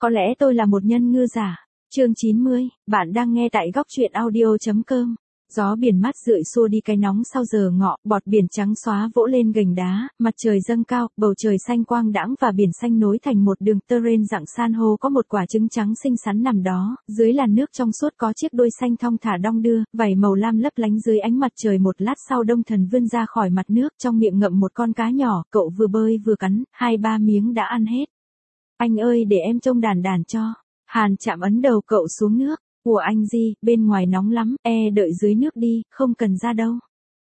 Có lẽ tôi là một nhân ngư giả. Chương 90, bạn đang nghe tại góc truyện audio.com. Gió biển mát rượi xua đi cái nóng sau giờ ngọ, bọt biển trắng xóa vỗ lên gành đá, mặt trời dâng cao, bầu trời xanh quang đãng và biển xanh nối thành một đường tơ rên dạng san hô, có một quả trứng trắng xinh xắn nằm đó, dưới làn nước trong suốt có chiếc đuôi xanh thong thả đong đưa, vảy màu lam lấp lánh dưới ánh mặt trời. Một lát sau Đông Thần vươn ra khỏi mặt nước, trong miệng ngậm một con cá nhỏ, cậu vừa bơi vừa cắn, 2-3 miếng đã ăn hết. Anh ơi, để em trông đàn đàn cho. Hàn Trạm ấn đầu cậu xuống nước. Của anh gì, bên ngoài nóng lắm, đợi dưới nước đi, không cần ra đâu.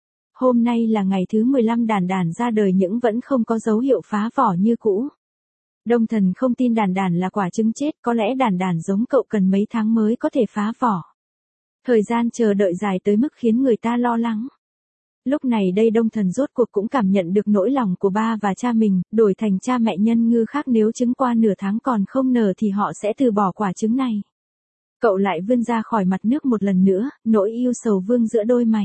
Hôm nay là ngày thứ 15 đàn đàn ra đời nhưng vẫn không có dấu hiệu phá vỏ như cũ. Đông Thần không tin đàn đàn là quả trứng chết, có lẽ đàn đàn giống cậu cần mấy tháng mới có thể phá vỏ. Thời gian chờ đợi dài tới mức khiến người ta lo lắng. Lúc này đây Đông Thần rốt cuộc cũng cảm nhận được nỗi lòng của ba và cha mình, đổi thành cha mẹ nhân ngư khác, nếu trứng qua nửa tháng còn không nở thì họ sẽ từ bỏ quả trứng này. Cậu lại vươn ra khỏi mặt nước một lần nữa, nỗi yêu sầu vương giữa đôi mày.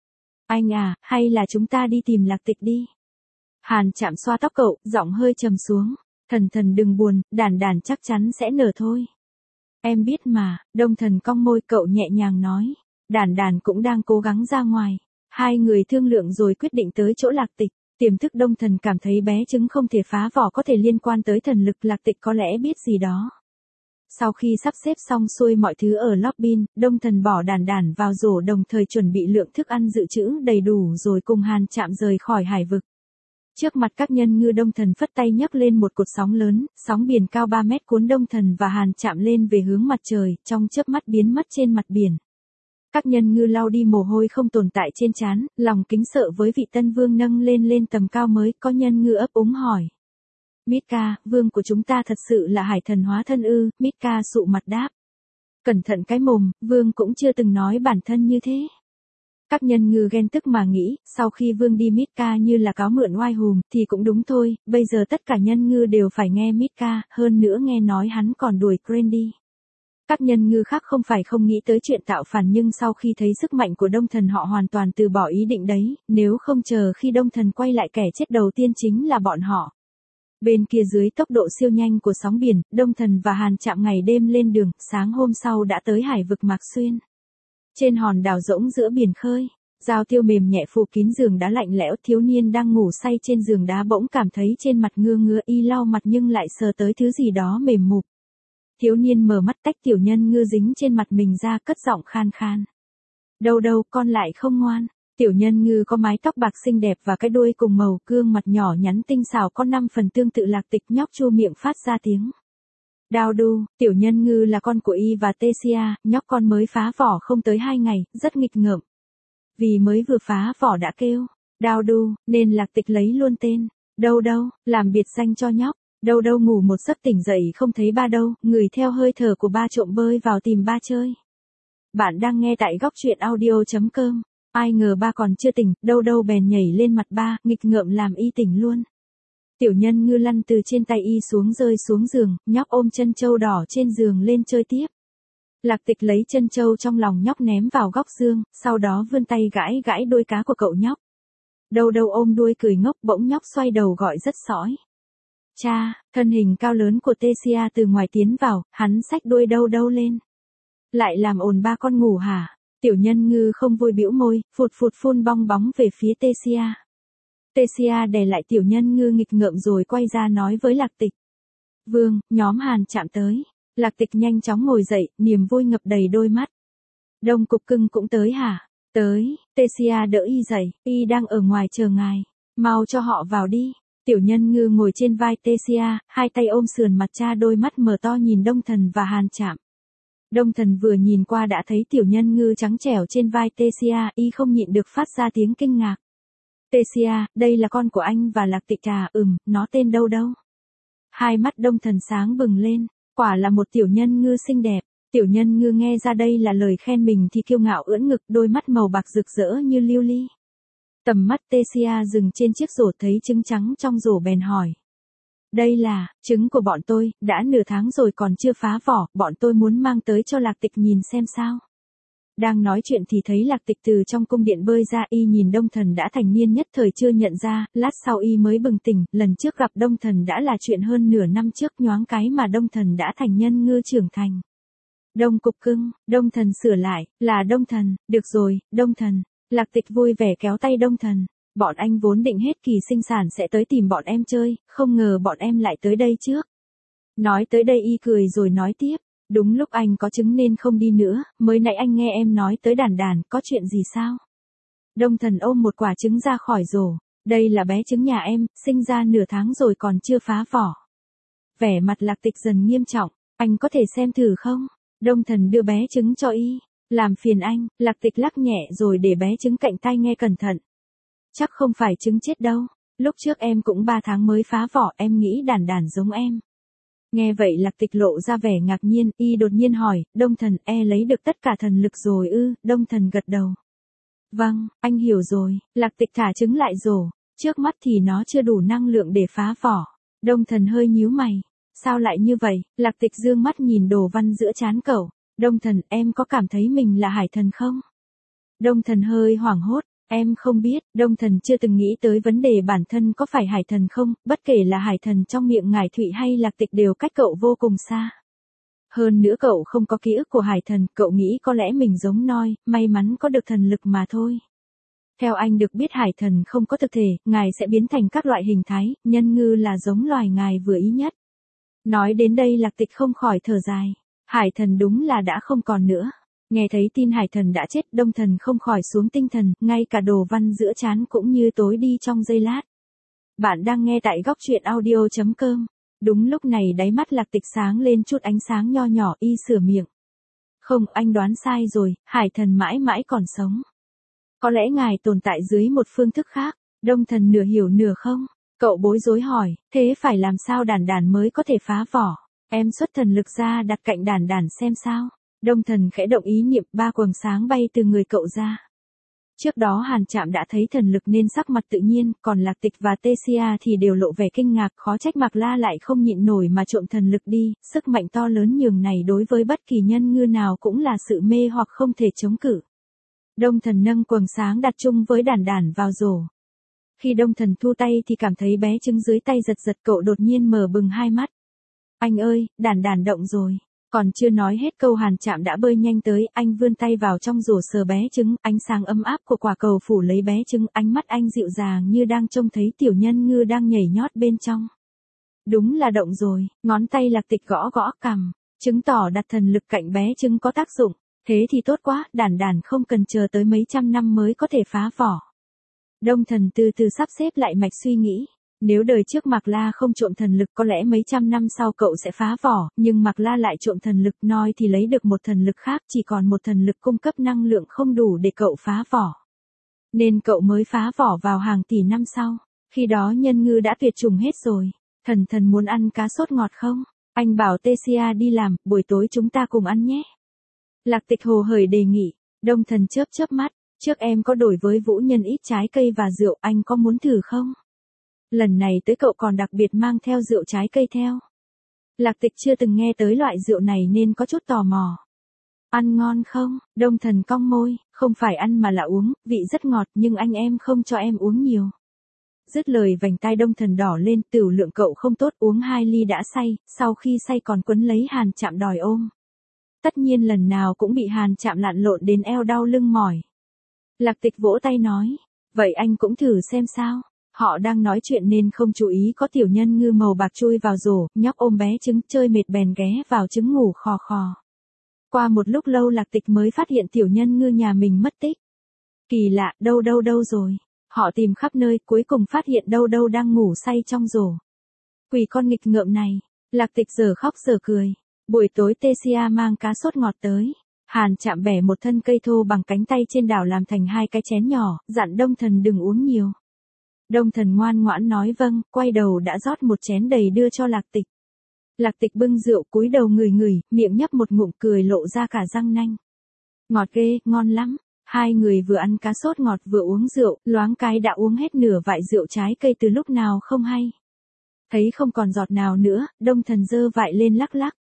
Anh à, hay là chúng ta đi tìm Lạc Tịch đi. Hàn Trạm xoa tóc cậu, giọng hơi trầm xuống. Thần đừng buồn, đàn đàn chắc chắn sẽ nở thôi. Em biết mà. Đông Thần cong môi, cậu nhẹ nhàng nói. Đàn đàn cũng đang cố gắng ra ngoài. Hai người thương lượng rồi quyết định tới chỗ Lạc Tịch. Tiềm thức Đông Thần cảm thấy bé trứng không thể phá vỏ có thể liên quan tới thần lực, Lạc Tịch có lẽ biết gì đó. Sau khi sắp xếp xong xuôi mọi thứ ở lobby, Đông Thần bỏ đàn đàn vào rổ, đồng thời chuẩn bị lượng thức ăn dự trữ đầy đủ rồi cùng Hàn Trạm rời khỏi hải vực. Trước mặt các nhân ngư Đông Thần phất tay nhấc lên một cột sóng lớn, sóng biển cao 3 mét cuốn Đông Thần và Hàn Trạm lên về hướng mặt trời, trong chớp mắt biến mất trên mặt biển. Các nhân ngư lau đi mồ hôi không tồn tại trên trán, lòng kính sợ với vị tân vương nâng lên tầm cao mới. Có nhân ngư ấp úng hỏi. Mitka, vương của chúng ta thật sự là hải thần hóa thân ư? Mitka sụ mặt đáp. Cẩn thận cái mồm, vương cũng chưa từng nói bản thân như thế. Các nhân ngư ghen tức mà nghĩ, sau khi vương đi Mitka như là cáo mượn oai hùm, thì cũng đúng thôi, bây giờ tất cả nhân ngư đều phải nghe Mitka, hơn nữa nghe nói hắn còn đuổi Crane đi. Các nhân ngư khác không phải không nghĩ tới chuyện tạo phản, nhưng sau khi thấy sức mạnh của Đông Thần họ hoàn toàn từ bỏ ý định đấy, nếu không chờ khi Đông Thần quay lại kẻ chết đầu tiên chính là bọn họ. Bên kia dưới tốc độ siêu nhanh của sóng biển, Đông Thần và Hàn Trạm ngày đêm lên đường, sáng hôm sau đã tới hải vực Mạc Xuyên. Trên hòn đảo rỗng giữa biển khơi, dao tiêu mềm nhẹ phủ kín giường đá lạnh lẽo, thiếu niên đang ngủ say trên giường đá bỗng cảm thấy trên mặt ngứa, y lau mặt nhưng lại sờ tới thứ gì đó mềm mụp. Thiếu niên mở mắt tách tiểu nhân ngư dính trên mặt mình ra, cất giọng khan khan. Đâu, con lại không ngoan. Tiểu nhân ngư có mái tóc bạc xinh đẹp và cái đuôi cùng màu, gương mặt nhỏ nhắn tinh xảo có 5 phần tương tự Lạc Tịch, nhóc chu miệng phát ra tiếng. Đao đu, tiểu nhân ngư là con của Y và Tesia, nhóc con mới phá vỏ không tới 2 ngày, rất nghịch ngợm. Vì mới vừa phá vỏ đã kêu, đao đu, nên Lạc Tịch lấy luôn tên. Đâu, làm biệt danh cho nhóc. Đâu ngủ một giấc tỉnh dậy không thấy ba đâu, người theo hơi thở của ba trộm bơi vào tìm ba chơi. Bạn đang nghe tại góc truyện audio.com. Ai ngờ ba còn chưa tỉnh, đâu bèn nhảy lên mặt ba, nghịch ngợm làm y tỉnh luôn. Tiểu nhân ngư lăn từ trên tay y xuống, rơi xuống giường, nhóc ôm chân trâu đỏ trên giường lên chơi tiếp. Lạc Tịch lấy chân trâu trong lòng nhóc ném vào góc giường, sau đó vươn tay gãi đuôi cá của cậu nhóc. Đâu ôm đuôi cười ngốc, bỗng nhóc xoay đầu gọi rất sõi. Cha, thân hình cao lớn của Tesia từ ngoài tiến vào, hắn xách đuôi đâu lên. Lại làm ồn ba con ngủ hả? Tiểu nhân ngư không vui bĩu môi, phụt phun bong bóng về phía Tesia. Tesia đè lại tiểu nhân ngư nghịch ngợm rồi quay ra nói với Lạc Tịch. Vương, nhóm Hàn Trạm tới. Lạc Tịch nhanh chóng ngồi dậy, niềm vui ngập đầy đôi mắt. Đông Cục Cưng cũng tới hả? Tới. Tesia đỡ y dậy, y đang ở ngoài chờ ngài. Mau cho họ vào đi. Tiểu nhân ngư ngồi trên vai Tesia, hai tay ôm sườn mặt cha, đôi mắt mở to nhìn Đông Thần và Hàn Trạm. Đông Thần vừa nhìn qua đã thấy tiểu nhân ngư trắng trẻo trên vai Tesia, y không nhịn được phát ra tiếng kinh ngạc. Tesia, đây là con của anh và Lạc Tịch à? Nó tên đâu? Hai mắt Đông Thần sáng bừng lên, quả là một tiểu nhân ngư xinh đẹp. Tiểu nhân ngư nghe ra đây là lời khen mình thì kiêu ngạo ưỡn ngực, đôi mắt màu bạc rực rỡ như lưu ly. Tầm mắt Tesia dừng trên chiếc rổ, thấy trứng trắng trong rổ bèn hỏi. Đây là trứng của bọn tôi, đã nửa tháng rồi còn chưa phá vỏ, bọn tôi muốn mang tới cho Lạc Tịch nhìn xem sao. Đang nói chuyện thì thấy Lạc Tịch từ trong cung điện bơi ra, y nhìn Đông Thần đã thành niên nhất thời chưa nhận ra, lát sau y mới bừng tỉnh, lần trước gặp Đông Thần đã là chuyện hơn nửa năm trước, nhoáng cái mà Đông Thần đã thành nhân ngư trưởng thành. Đông Cục Cưng, Đông Thần sửa lại, là Đông Thần, được rồi, Đông Thần. Lạc Tịch vui vẻ kéo tay Đông Thần. Bọn anh vốn định hết kỳ sinh sản sẽ tới tìm bọn em chơi, không ngờ bọn em lại tới đây trước. Nói tới đây y cười rồi nói tiếp. Đúng lúc anh có trứng nên không đi nữa, mới nãy anh nghe em nói tới Đàn Đàn, có chuyện gì sao? Đông Thần ôm một quả trứng ra khỏi rổ. Đây là bé trứng nhà em, sinh ra nửa tháng rồi còn chưa phá vỏ. Vẻ mặt Lạc Tịch dần nghiêm trọng, anh có thể xem thử không? Đông Thần đưa bé trứng cho y. Làm phiền anh, Lạc Tịch lắc nhẹ rồi để bé trứng cạnh tai nghe cẩn thận. Chắc không phải trứng chết đâu. Lúc trước em cũng 3 tháng mới phá vỏ, em nghĩ Đàn Đàn giống em. Nghe vậy Lạc Tịch lộ ra vẻ ngạc nhiên, y đột nhiên hỏi, Đông Thần lấy được tất cả thần lực rồi ư? Đông Thần gật đầu. Vâng, anh hiểu rồi. Lạc Tịch thả trứng lại rổ. Trước mắt thì nó chưa đủ năng lượng để phá vỏ. Đông Thần hơi nhíu mày. Sao lại như vậy? Lạc Tịch dương mắt nhìn đồ văn giữa trán cậu. Đông Thần, em có cảm thấy mình là hải thần không? Đông Thần hơi hoảng hốt. Em không biết, Đông Thần chưa từng nghĩ tới vấn đề bản thân có phải hải thần không, bất kể là hải thần trong miệng Ngải Thụy hay Lạc Tịch đều cách cậu vô cùng xa. Hơn nữa cậu không có ký ức của hải thần, cậu nghĩ có lẽ mình giống Noi, may mắn có được thần lực mà thôi. Theo anh được biết hải thần không có thực thể, ngài sẽ biến thành các loại hình thái, nhân ngư là giống loài ngài vừa ý nhất. Nói đến đây Lạc Tịch không khỏi thở dài. Hải thần đúng là đã không còn nữa. Nghe thấy tin hải thần đã chết, Đông Thần không khỏi xuống tinh thần, ngay cả đồ văn giữa trán cũng như tối đi trong giây lát. Bạn đang nghe tại góc truyện audio.com. Đúng lúc này đáy mắt Lạc Tịch sáng lên chút ánh sáng nho nhỏ, y sửa miệng. Không, anh đoán sai rồi, hải thần mãi mãi còn sống. Có lẽ ngài tồn tại dưới một phương thức khác. Đông Thần nửa hiểu nửa không. Cậu bối rối hỏi, thế phải làm sao Đàn Đàn mới có thể phá vỏ? Em xuất thần lực ra đặt cạnh Đàn Đàn xem sao. Đông Thần khẽ động ý niệm, 3 quầng sáng bay từ người cậu ra. Trước đó Hàn Trạm đã thấy thần lực nên sắc mặt tự nhiên, còn Lạc Tịch và Tecia thì đều lộ vẻ kinh ngạc, khó trách Mạc La lại không nhịn nổi mà trộm thần lực đi, sức mạnh to lớn nhường này đối với bất kỳ nhân ngư nào cũng là sự mê hoặc không thể chống cự. Đông Thần nâng quầng sáng đặt chung với Đàn Đàn vào rổ. Khi Đông Thần thu tay thì cảm thấy bé trứng dưới tay giật giật, cậu đột nhiên mở bừng hai mắt. Anh ơi, Đàn Đàn động rồi. Còn chưa nói hết câu Hàn Trạm đã bơi nhanh tới, anh vươn tay vào trong rổ sờ bé trứng, ánh sáng ấm áp của quả cầu phủ lấy bé trứng, ánh mắt anh dịu dàng như đang trông thấy tiểu nhân ngư đang nhảy nhót bên trong. Đúng là động rồi, ngón tay Lạc Tịch gõ gõ cằm, chứng tỏ đặt thần lực cạnh bé trứng có tác dụng, thế thì tốt quá, Đàn Đàn không cần chờ tới mấy trăm năm mới có thể phá vỏ. Đông Thần từ từ sắp xếp lại mạch suy nghĩ. Nếu đời trước Mạc La không trộm thần lực có lẽ mấy trăm năm sau cậu sẽ phá vỏ, nhưng Mạc La lại trộm thần lực, Noi thì lấy được một thần lực khác, chỉ còn một thần lực cung cấp năng lượng không đủ để cậu phá vỏ. Nên cậu mới phá vỏ vào hàng tỷ năm sau, khi đó nhân ngư đã tuyệt chủng hết rồi. Thần muốn ăn cá sốt ngọt không? Anh bảo Tecia đi làm, buổi tối chúng ta cùng ăn nhé. Lạc Tịch hồ hởi đề nghị. Đông Thần chớp chớp mắt, trước em có đổi với Vũ Nhân ít trái cây và rượu, anh có muốn thử không? Lần này tới cậu còn đặc biệt mang theo rượu trái cây theo. Lạc Tịch chưa từng nghe tới loại rượu này nên có chút tò mò. Ăn ngon không? Đông Thần cong môi, không phải ăn mà là uống, vị rất ngọt nhưng anh em không cho em uống nhiều. Dứt lời vành tai Đông Thần đỏ lên, tửu lượng cậu không tốt, uống 2 ly đã say, sau khi say còn quấn lấy Hàn Trạm đòi ôm. Tất nhiên lần nào cũng bị Hàn Trạm lặn lộn đến eo đau lưng mỏi. Lạc Tịch vỗ tay nói, vậy anh cũng thử xem sao. Họ đang nói chuyện nên không chú ý có tiểu nhân ngư màu bạc chui vào rổ, nhóc ôm bé trứng chơi mệt bèn ghé vào trứng ngủ khò khò. Qua một lúc lâu Lạc Tịch mới phát hiện tiểu nhân ngư nhà mình mất tích. Kỳ lạ, đâu rồi. Họ tìm khắp nơi, cuối cùng phát hiện đâu đang ngủ say trong rổ. Quỷ con nghịch ngợm này. Lạc Tịch giờ khóc giờ cười. Buổi tối Tecia mang cá sốt ngọt tới. Hàn Trạm bẻ một thân cây thô bằng cánh tay trên đảo làm thành 2 cái chén nhỏ, dặn Đông Thần đừng uống nhiều. Đông Thần ngoan ngoãn nói vâng, quay đầu đã rót một chén đầy đưa cho Lạc Tịch. Lạc Tịch bưng rượu cúi đầu ngửi, miệng nhấp một ngụm cười lộ ra cả răng nanh. Ngọt ghê, ngon lắm. Hai người vừa ăn cá sốt ngọt vừa uống rượu, loáng cái đã uống hết nửa vại rượu trái cây từ lúc nào không hay. Thấy không còn giọt nào nữa, Đông Thần giơ vại lên lắc lắc.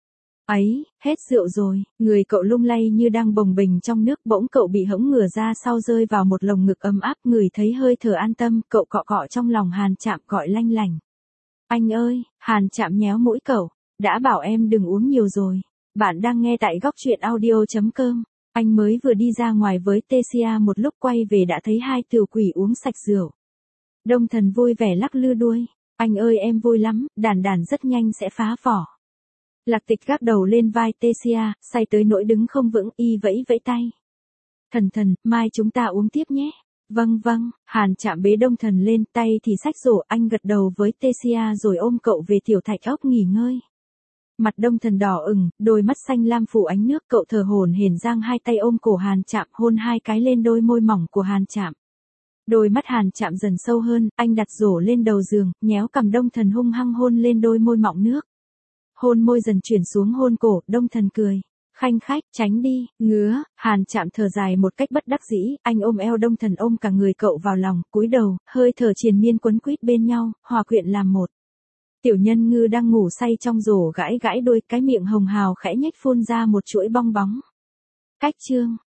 Ấy, hết rượu rồi, người cậu lung lay như đang bồng bềnh trong nước, bỗng cậu bị hẫng ngửa ra sau rơi vào một lồng ngực ấm áp, ngửi thấy hơi thở an tâm, cậu cọ cọ trong lòng Hàn Trạm gọi lanh lảnh. Anh ơi, Hàn Trạm nhéo mũi cậu, đã bảo em đừng uống nhiều rồi. Bạn đang nghe tại góc truyện audio.com. Anh mới vừa đi ra ngoài với Tecia một lúc quay về đã thấy hai tiểu quỷ uống sạch rượu. Đông Thần vui vẻ lắc lư đuôi. Anh ơi em vui lắm, đàn đàn rất nhanh sẽ phá vỏ. Lạc Tịch gác đầu lên vai Tecia, say tới nỗi đứng không vững, y vẫy vẫy tay. Thần thần, mai chúng ta uống tiếp nhé. Vâng vâng, Hàn Trạm bế Đông Thần lên, tay thì xách rổ, anh gật đầu với Tecia rồi ôm cậu về tiểu thạch ốc nghỉ ngơi. Mặt Đông Thần đỏ ửng, đôi mắt xanh lam phủ ánh nước, cậu thở hổn hển giang hai tay ôm cổ Hàn Trạm, hôn hai cái lên đôi môi mỏng của Hàn Trạm. Đôi mắt Hàn Trạm dần sâu hơn, anh đặt rổ lên đầu giường, nhéo cằm Đông Thần hung hăng hôn lên đôi môi mọng nước. Hôn môi dần chuyển xuống hôn cổ, Đông Thần cười. Khanh khách, tránh đi, ngứa, Hàn Trạm thở dài một cách bất đắc dĩ, anh ôm eo Đông Thần ôm cả người cậu vào lòng, cúi đầu, hơi thở triền miên quấn quýt bên nhau, hòa quyện làm một. Tiểu Nhân Ngư đang ngủ say trong rổ gãi gãi đuôi, cái miệng hồng hào khẽ nhếch phun ra một chuỗi bong bóng. Cách chương